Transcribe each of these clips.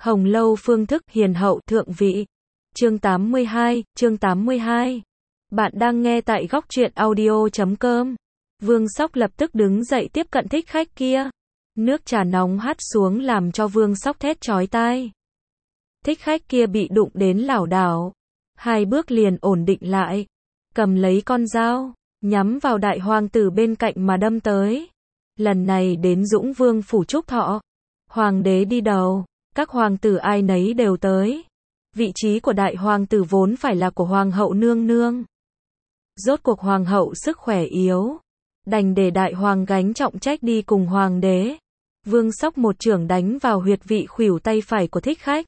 Hồng Lâu phương thức hiền hậu thượng vị. Chương 82. Bạn đang nghe tại góc truyện audio.com. Vương Sóc lập tức đứng dậy tiếp cận thích khách kia. Nước trà nóng hắt xuống làm cho Vương Sóc thét chói tai. Thích khách kia bị đụng đến lảo đảo. 2 bước liền ổn định lại. Cầm lấy con dao, nhắm vào đại hoàng tử bên cạnh mà đâm tới. Lần này đến Dũng Vương phủ Trúc Thọ. Hoàng đế đi đầu, các hoàng tử ai nấy đều tới. Vị trí của đại hoàng tử vốn phải là của hoàng hậu nương nương. Rốt cuộc hoàng hậu sức khỏe yếu, đành để đại hoàng gánh trọng trách đi cùng hoàng đế. Vương Sóc một chưởng đánh vào huyệt vị khuỷu tay phải của thích khách.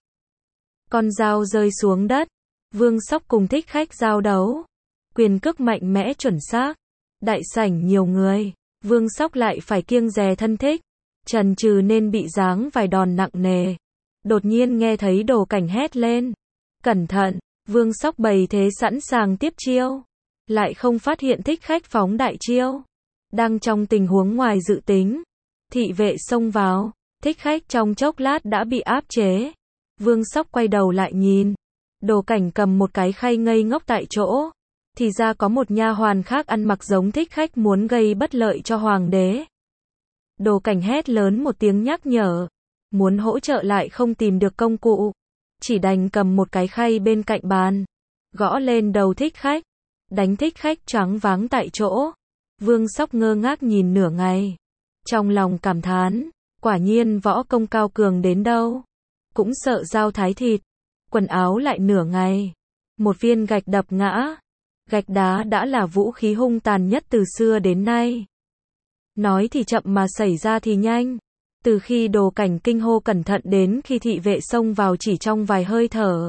Con dao rơi xuống đất. Vương Sóc cùng thích khách giao đấu. Quyền cước mạnh mẽ chuẩn xác. Đại sảnh nhiều người, Vương Sóc lại phải kiêng dè thân thích. Chần chừ nên bị giáng vài đòn nặng nề. Đột nhiên nghe thấy Đồ Cảnh hét lên. Cẩn thận, Vương Sóc bày thế sẵn sàng tiếp chiêu. Lại không phát hiện thích khách phóng đại chiêu. Đang trong tình huống ngoài dự tính. Thị vệ xông vào, thích khách trong chốc lát đã bị áp chế. Vương Sóc quay đầu lại nhìn. Đồ Cảnh cầm một cái khay ngây ngốc tại chỗ. Thì ra có một nha hoàn khác ăn mặc giống thích khách muốn gây bất lợi cho hoàng đế. Đồ Cảnh hét lớn một tiếng nhắc nhở. Muốn hỗ trợ lại không tìm được công cụ. Chỉ đành cầm một cái khay bên cạnh bàn. Gõ lên đầu thích khách. Đánh thích khách choáng váng tại chỗ. Vương Sóc ngơ ngác nhìn nửa ngày. Trong lòng cảm thán. Quả nhiên võ công cao cường đến đâu. Cũng sợ dao thái thịt. Quần áo lại nửa ngày. Một viên gạch đập ngã. Gạch đá đã là vũ khí hung tàn nhất từ xưa đến nay. Nói thì chậm mà xảy ra thì nhanh. Từ khi Đồ Cảnh kinh hô cẩn thận đến khi thị vệ xông vào chỉ trong vài hơi thở.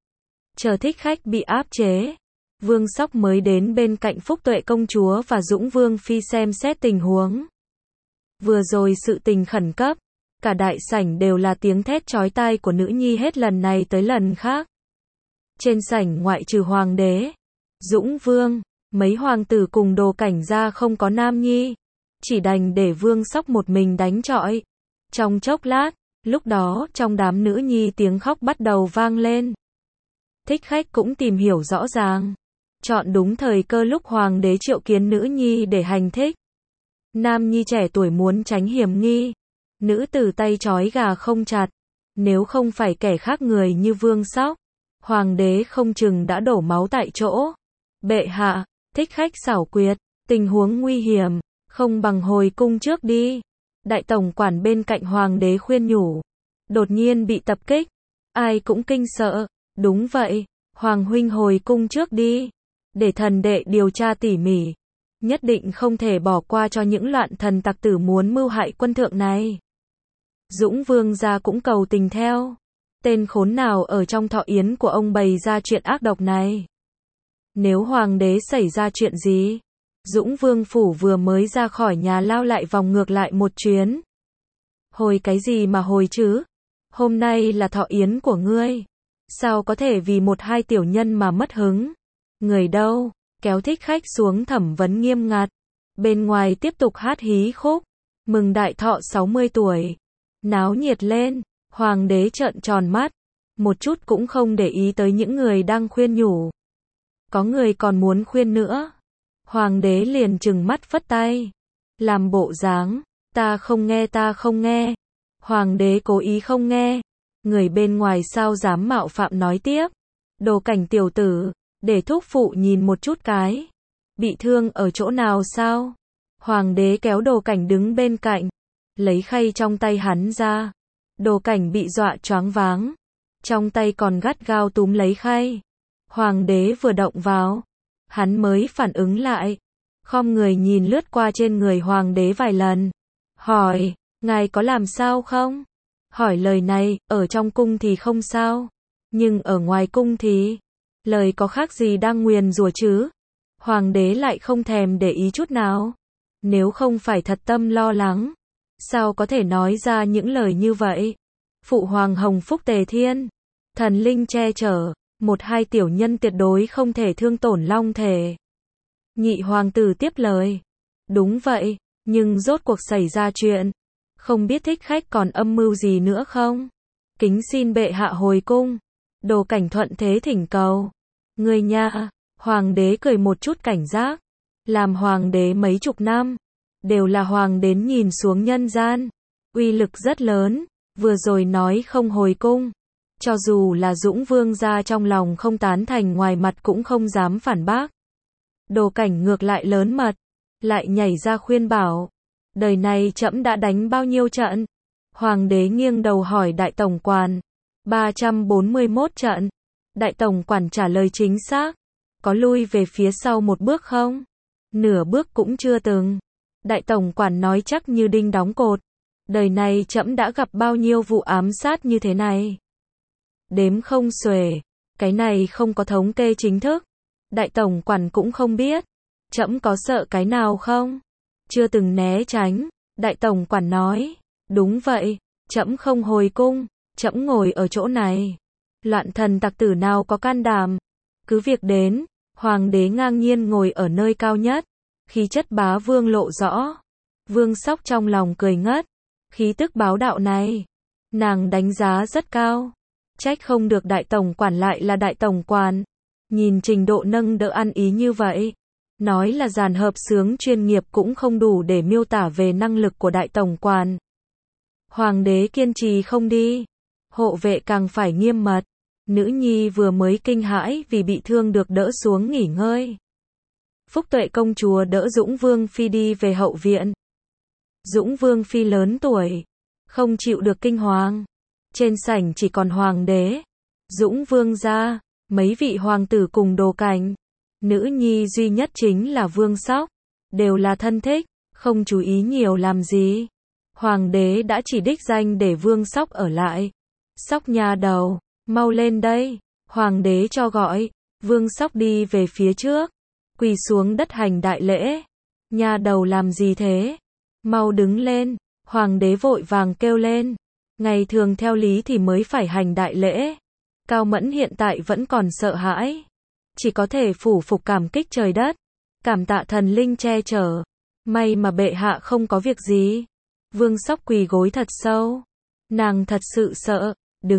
Chờ thích khách bị áp chế. Vương Sóc mới đến bên cạnh Phúc Tuệ công chúa và Dũng Vương phi xem xét tình huống. Vừa rồi sự tình khẩn cấp. Cả đại sảnh đều là tiếng thét chói tai của nữ nhi hết lần này tới lần khác. Trên sảnh ngoại trừ hoàng đế, Dũng Vương, mấy hoàng tử cùng Đồ Cảnh ra không có nam nhi. Chỉ đành để Vương Sóc một mình đánh chọi. Trong chốc lát, lúc đó trong đám nữ nhi tiếng khóc bắt đầu vang lên. Thích khách cũng tìm hiểu rõ ràng. Chọn đúng thời cơ lúc hoàng đế triệu kiến nữ nhi để hành thích. Nam nhi trẻ tuổi muốn tránh hiểm nghi. Nữ tử tay trói gà không chặt. Nếu không phải kẻ khác người như Vương Sóc, hoàng đế không chừng đã đổ máu tại chỗ. Bệ hạ, thích khách xảo quyệt, tình huống nguy hiểm, không bằng hồi cung trước đi. Đại tổng quản bên cạnh hoàng đế khuyên nhủ. Đột nhiên bị tập kích. Ai cũng kinh sợ. Đúng vậy, hoàng huynh hồi cung trước đi. Để thần đệ điều tra tỉ mỉ. Nhất định không thể bỏ qua cho những loạn thần tặc tử muốn mưu hại quân thượng này. Dũng Vương gia cũng cầu tình theo. Tên khốn nào ở trong thọ yến của ông bày ra chuyện ác độc này. Nếu hoàng đế xảy ra chuyện gì? Dũng Vương phủ vừa mới ra khỏi nhà lao lại vòng ngược lại một chuyến. Hồi cái gì mà hồi chứ? Hôm nay là thọ yến của ngươi. Sao có thể vì 1-2 tiểu nhân mà mất hứng? Người đâu? Kéo thích khách xuống thẩm vấn nghiêm ngặt. Bên ngoài tiếp tục hát hí khúc. Mừng đại thọ 60 tuổi. Náo nhiệt lên. Hoàng đế trợn tròn mắt. Một chút cũng không để ý tới những người đang khuyên nhủ. Có người còn muốn khuyên nữa. Hoàng đế liền trừng mắt phất tay. Làm bộ dáng. Ta không nghe. Hoàng đế cố ý không nghe. Người bên ngoài sao dám mạo phạm nói tiếp. Đồ Cảnh tiểu tử. Để thúc phụ nhìn một chút cái. Bị thương ở chỗ nào sao? Hoàng đế kéo Đồ Cảnh đứng bên cạnh. Lấy khay trong tay hắn ra. Đồ Cảnh bị dọa choáng váng. Trong tay còn gắt gao túm lấy khay. Hoàng đế vừa động vào. Hắn mới phản ứng lại. Khom người nhìn lướt qua trên người hoàng đế vài lần. Hỏi, ngài có làm sao không? Hỏi lời này, ở trong cung thì không sao. Nhưng ở ngoài cung thì... Lời có khác gì đang nguyền rủa chứ? Hoàng đế lại không thèm để ý chút nào. Nếu không phải thật tâm lo lắng. Sao có thể nói ra những lời như vậy? Phụ hoàng hồng phúc tề thiên. Thần linh che chở. 1-2 tiểu nhân tuyệt đối không thể thương tổn long thể. Nhị hoàng tử tiếp lời. Đúng vậy, nhưng rốt cuộc xảy ra chuyện. Không biết thích khách còn âm mưu gì nữa không? Kính xin bệ hạ hồi cung. Đồ Cảnh thuận thế thỉnh cầu. Người nha, hoàng đế cười một chút cảnh giác. Làm hoàng đế mấy chục năm, đều là hoàng đến nhìn xuống nhân gian. Uy lực rất lớn, vừa rồi nói không hồi cung. Cho dù là Dũng Vương gia trong lòng không tán thành, ngoài mặt cũng không dám phản bác. Đồ Cảnh ngược lại lớn mật, lại nhảy ra khuyên bảo. Đời này trẫm đã đánh bao nhiêu trận? Hoàng đế nghiêng đầu hỏi đại tổng quản. 341 trận. Đại tổng quản trả lời chính xác. Có lui về phía sau một bước không? Nửa bước cũng chưa từng. Đại tổng quản nói chắc như đinh đóng cột. Đời này trẫm đã gặp bao nhiêu vụ ám sát như thế này. Đếm không xuể. Cái này không có thống kê chính thức. Đại tổng quản cũng không biết. Trẫm có sợ cái nào không? Chưa từng né tránh. Đại tổng quản nói. Đúng vậy. Trẫm không hồi cung. Trẫm ngồi ở chỗ này. Loạn thần tặc tử nào có can đảm. Cứ việc đến. Hoàng đế ngang nhiên ngồi ở nơi cao nhất. Khí chất bá vương lộ rõ. Vương Sóc trong lòng cười ngất. Khí tức báo đạo này, nàng đánh giá rất cao. Trách không được đại tổng quản lại là đại tổng quản. Nhìn trình độ nâng đỡ ăn ý như vậy. Nói là dàn hợp xướng chuyên nghiệp cũng không đủ để miêu tả về năng lực của đại tổng quản. Hoàng đế kiên trì không đi. Hộ vệ càng phải nghiêm mật. Nữ nhi vừa mới kinh hãi vì bị thương được đỡ xuống nghỉ ngơi. Phúc Tuệ công chúa đỡ Dũng Vương Phi đi về hậu viện. Dũng Vương Phi lớn tuổi, không chịu được kinh hoàng. Trên sảnh chỉ còn hoàng đế, Dũng Vương gia, mấy vị hoàng tử cùng Đồ Cảnh. Nữ nhi duy nhất chính là Vương Sóc, đều là thân thích, không chú ý nhiều làm gì. Hoàng đế đã chỉ đích danh để Vương Sóc ở lại. Sóc nha đầu, mau lên đây. Hoàng đế cho gọi. Vương Sóc đi về phía trước, quỳ xuống đất hành đại lễ. Nha đầu làm gì thế? Mau đứng lên. Hoàng đế vội vàng kêu lên. Ngày thường theo lý thì mới phải hành đại lễ. Cao Mẫn hiện tại vẫn còn sợ hãi. Chỉ có thể phủ phục cảm kích trời đất. Cảm tạ thần linh che chở. May mà bệ hạ không có việc gì. Vương Sóc quỳ gối thật sâu. Nàng thật sự sợ.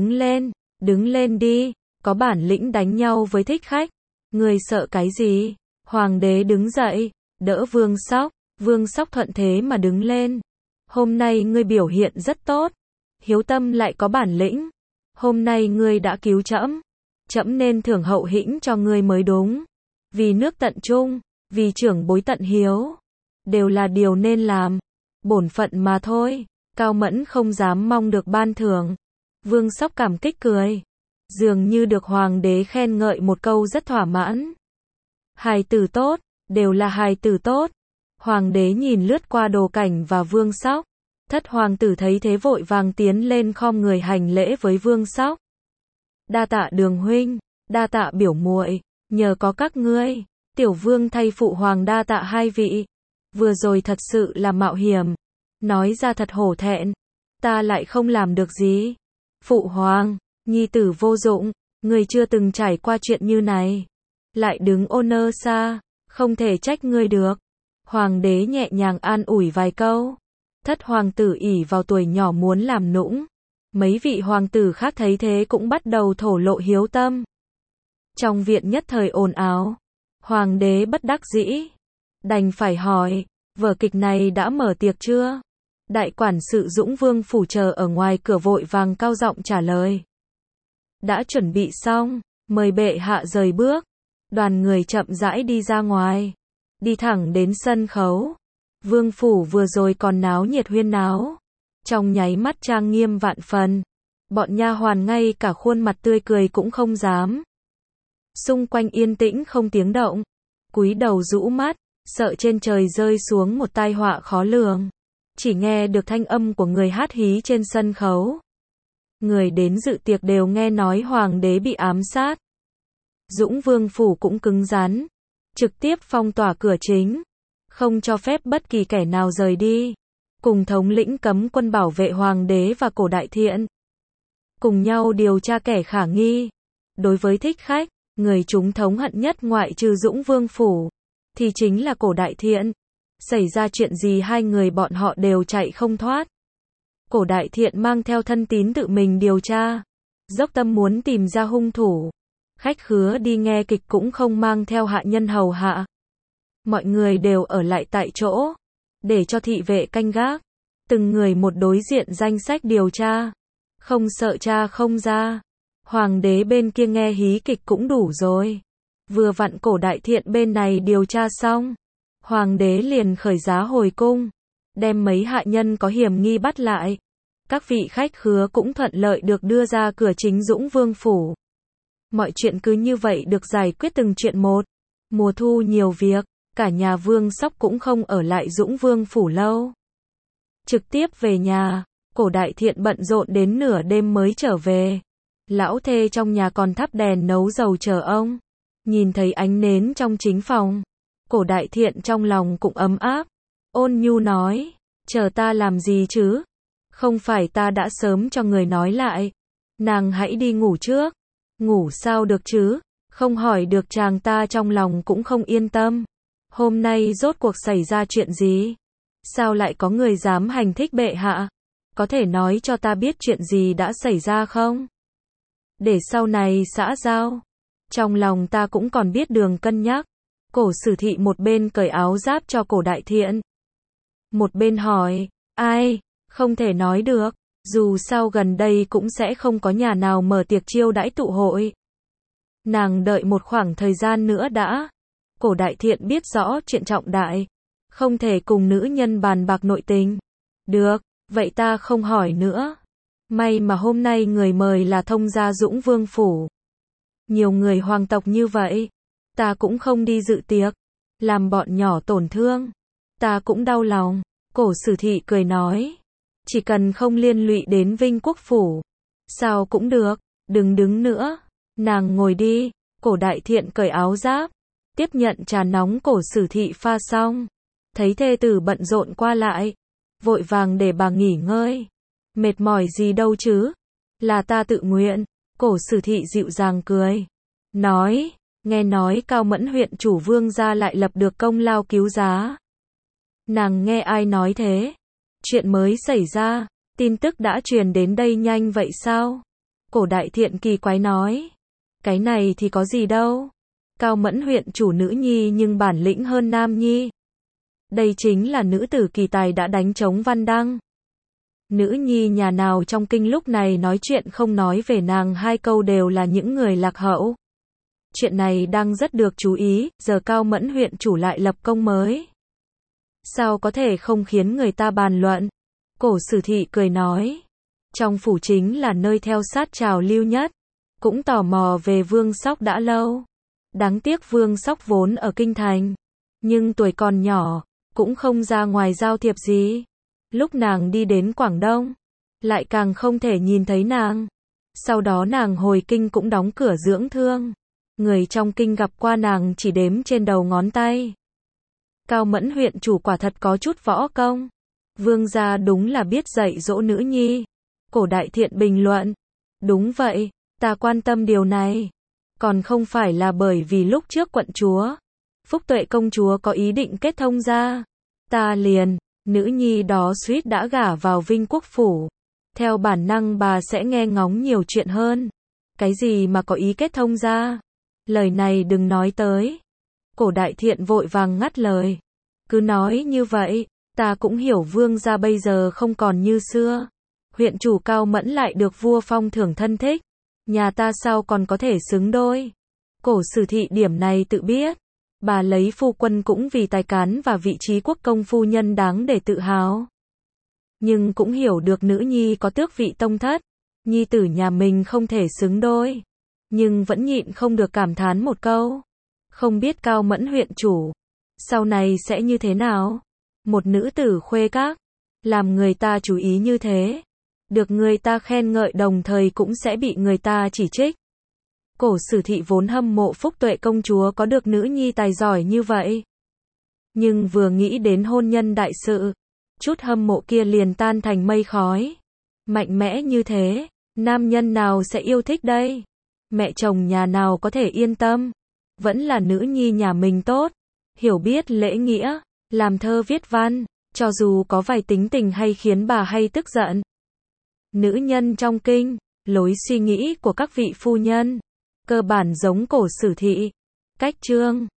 Đứng lên đi. Có bản lĩnh đánh nhau với thích khách. Người sợ cái gì? Hoàng đế đứng dậy, đỡ Vương Sóc. Vương Sóc thuận thế mà đứng lên. Hôm nay ngươi biểu hiện rất tốt. Hiếu tâm lại có bản lĩnh. Hôm nay ngươi đã cứu trẫm. Trẫm nên thưởng hậu hĩnh cho ngươi mới đúng. Vì nước tận trung, vì trưởng bối tận hiếu. Đều là điều nên làm. Bổn phận mà thôi. Cao Mẫn không dám mong được ban thưởng. Vương Sóc cảm kích cười. Dường như được hoàng đế khen ngợi một câu rất thỏa mãn. Hài tử tốt, đều là hài tử tốt. Hoàng đế nhìn lướt qua Đồ Cảnh và Vương Sóc. Thất hoàng tử thấy thế vội vàng tiến lên khom người hành lễ với Vương Sóc. Đa tạ Đường huynh, đa tạ biểu muội, nhờ có các ngươi, tiểu vương thay phụ hoàng đa tạ hai vị. Vừa rồi thật sự là mạo hiểm, nói ra thật hổ thẹn, ta lại không làm được gì. Phụ hoàng, nhi tử vô dụng, người chưa từng trải qua chuyện như này, lại đứng ô nơ xa, không thể trách ngươi được. Hoàng đế nhẹ nhàng an ủi vài câu. Thất hoàng tử ỷ vào tuổi nhỏ muốn làm nũng. Mấy vị hoàng tử khác thấy thế cũng bắt đầu thổ lộ hiếu tâm. Trong viện nhất thời ồn ào. Hoàng đế bất đắc dĩ, đành phải hỏi, vở kịch này đã mở tiệc chưa? Đại quản sự Dũng Vương phủ chờ ở ngoài cửa vội vàng cao giọng trả lời. Đã chuẩn bị xong, mời bệ hạ rời bước. Đoàn người chậm rãi đi ra ngoài, đi thẳng đến sân khấu. Vương phủ vừa rồi còn náo nhiệt huyên náo, trong nháy mắt trang nghiêm vạn phần. Bọn nha hoàn ngay cả khuôn mặt tươi cười cũng không dám. Xung quanh yên tĩnh không tiếng động, cúi đầu rũ mắt, sợ trên trời rơi xuống một tai họa khó lường. Chỉ nghe được thanh âm của người hát hí trên sân khấu. Người đến dự tiệc đều nghe nói hoàng đế bị ám sát. Dũng Vương phủ cũng cứng rắn, trực tiếp phong tỏa cửa chính, không cho phép bất kỳ kẻ nào rời đi. Cùng thống lĩnh cấm quân bảo vệ hoàng đế và Cổ Đại Thiện, cùng nhau điều tra kẻ khả nghi. Đối với thích khách, người chúng thống hận nhất ngoại trừ Dũng Vương phủ, thì chính là Cổ Đại Thiện. Xảy ra chuyện gì hai người bọn họ đều chạy không thoát. Cổ Đại Thiện mang theo thân tín tự mình điều tra, dốc tâm muốn tìm ra hung thủ. Khách khứa đi nghe kịch cũng không mang theo hạ nhân hầu hạ. Mọi người đều ở lại tại chỗ, để cho thị vệ canh gác. Từng người một đối diện danh sách điều tra. Không sợ tra không ra. Hoàng đế bên kia nghe hí kịch cũng đủ rồi. Vừa vặn Cổ Đại Thiện bên này điều tra xong. Hoàng đế liền khởi giá hồi cung. Đem mấy hạ nhân có hiểm nghi bắt lại. Các vị khách khứa cũng thuận lợi được đưa ra cửa chính Dũng Vương phủ. Mọi chuyện cứ như vậy được giải quyết từng chuyện một. Mùa thu nhiều việc, cả nhà Vương Sóc cũng không ở lại Dũng Vương phủ lâu. Trực tiếp về nhà, Cổ Đại Thiện bận rộn đến nửa đêm mới trở về. Lão thê trong nhà còn thắp đèn nấu dầu chờ ông. Nhìn thấy ánh nến trong chính phòng, Cổ Đại Thiện trong lòng cũng ấm áp. Ôn nhu nói, chờ ta làm gì chứ? Không phải ta đã sớm cho người nói lại. Nàng hãy đi ngủ trước. Ngủ sao được chứ? Không hỏi được chàng ta trong lòng cũng không yên tâm. Hôm nay rốt cuộc xảy ra chuyện gì? Sao lại có người dám hành thích bệ hạ? Có thể nói cho ta biết chuyện gì đã xảy ra không? Để sau này xã giao. Trong lòng ta cũng còn biết đường cân nhắc. Cổ Sử Thị một bên cởi áo giáp cho Cổ Đại Thiện. Một bên hỏi, ai? Không thể nói được. Dù sao gần đây cũng sẽ không có nhà nào mở tiệc chiêu đãi tụ hội. Nàng đợi một khoảng thời gian nữa đã. Cổ Đại Thiện biết rõ chuyện trọng đại. Không thể cùng nữ nhân bàn bạc nội tình. Được, vậy ta không hỏi nữa. May mà hôm nay người mời là thông gia Dũng Vương phủ. Nhiều người hoàng tộc như vậy. Ta cũng không đi dự tiệc. Làm bọn nhỏ tổn thương. Ta cũng đau lòng. Cổ Sử Thị cười nói. Chỉ cần không liên lụy đến Vinh Quốc phủ. Sao cũng được, đừng đứng nữa. Nàng ngồi đi. Cổ Đại Thiện cởi áo giáp. Tiếp nhận trà nóng Cổ Sử Thị pha xong. Thấy thê tử bận rộn qua lại. Vội vàng để bà nghỉ ngơi. Mệt mỏi gì đâu chứ. Là ta tự nguyện. Cổ Sử Thị dịu dàng cười. Nói, nghe nói Cao Mẫn huyện chủ Vương gia lại lập được công lao cứu giá. Nàng nghe ai nói thế? Chuyện mới xảy ra, tin tức đã truyền đến đây nhanh vậy sao? Cổ Đại Thiện kỳ quái nói. Cái này thì có gì đâu. Cao Mẫn huyện chủ nữ nhi nhưng bản lĩnh hơn nam nhi. Đây chính là nữ tử kỳ tài đã đánh trống Văn Đăng. Nữ nhi nhà nào trong kinh lúc này nói chuyện không nói về nàng hai câu đều là những người lạc hậu. Chuyện này đang rất được chú ý, giờ Cao Mẫn huyện chủ lại lập công mới. Sao có thể không khiến người ta bàn luận? Cổ Sử Thị cười nói. Trong phủ chính là nơi theo sát trào lưu nhất. Cũng tò mò về Vương Sóc đã lâu. Đáng tiếc Vương Sóc vốn ở kinh thành. Nhưng tuổi còn nhỏ, cũng không ra ngoài giao thiệp gì. Lúc nàng đi đến Quảng Đông, lại càng không thể nhìn thấy nàng. Sau đó nàng hồi kinh cũng đóng cửa dưỡng thương. Người trong kinh gặp qua nàng chỉ đếm trên đầu ngón tay. Cao Mẫn huyện chủ quả thật có chút võ công. Vương gia đúng là biết dạy dỗ nữ nhi. Cổ Đại Thiện bình luận. Đúng vậy, ta quan tâm điều này. Còn không phải là bởi vì lúc trước quận chúa, Phúc Tuệ công chúa có ý định kết thông gia. Ta liền, nữ nhi đó suýt đã gả vào Vinh Quốc phủ. Theo bản năng bà sẽ nghe ngóng nhiều chuyện hơn. Cái gì mà có ý kết thông gia? Lời này đừng nói tới. Cổ Đại Thiện vội vàng ngắt lời. Cứ nói như vậy, ta cũng hiểu Vương gia bây giờ không còn như xưa. Huyện chủ Cao Mẫn lại được vua phong thưởng thân thích. Nhà ta sao còn có thể xứng đôi. Cổ Sử Thị điểm này tự biết. Bà lấy phu quân cũng vì tài cán và vị trí quốc công phu nhân đáng để tự hào. Nhưng cũng hiểu được nữ nhi có tước vị tông thất. Nhi tử nhà mình không thể xứng đôi. Nhưng vẫn nhịn không được cảm thán một câu. Không biết Cao Mẫn huyện chủ sau này sẽ như thế nào? Một nữ tử khuê các, làm người ta chú ý như thế. Được người ta khen ngợi đồng thời cũng sẽ bị người ta chỉ trích. Cổ Sử Thị vốn hâm mộ Phúc Tuệ công chúa có được nữ nhi tài giỏi như vậy. Nhưng vừa nghĩ đến hôn nhân đại sự, chút hâm mộ kia liền tan thành mây khói. Mạnh mẽ như thế, nam nhân nào sẽ yêu thích đây? Mẹ chồng nhà nào có thể yên tâm? Vẫn là nữ nhi nhà mình tốt. Hiểu biết lễ nghĩa, làm thơ viết văn, cho dù có vài tính tình hay khiến bà hay tức giận, Nữ nhân trong kinh, lối suy nghĩ của các vị phu nhân, cơ bản giống cổ sử thị. Cách chương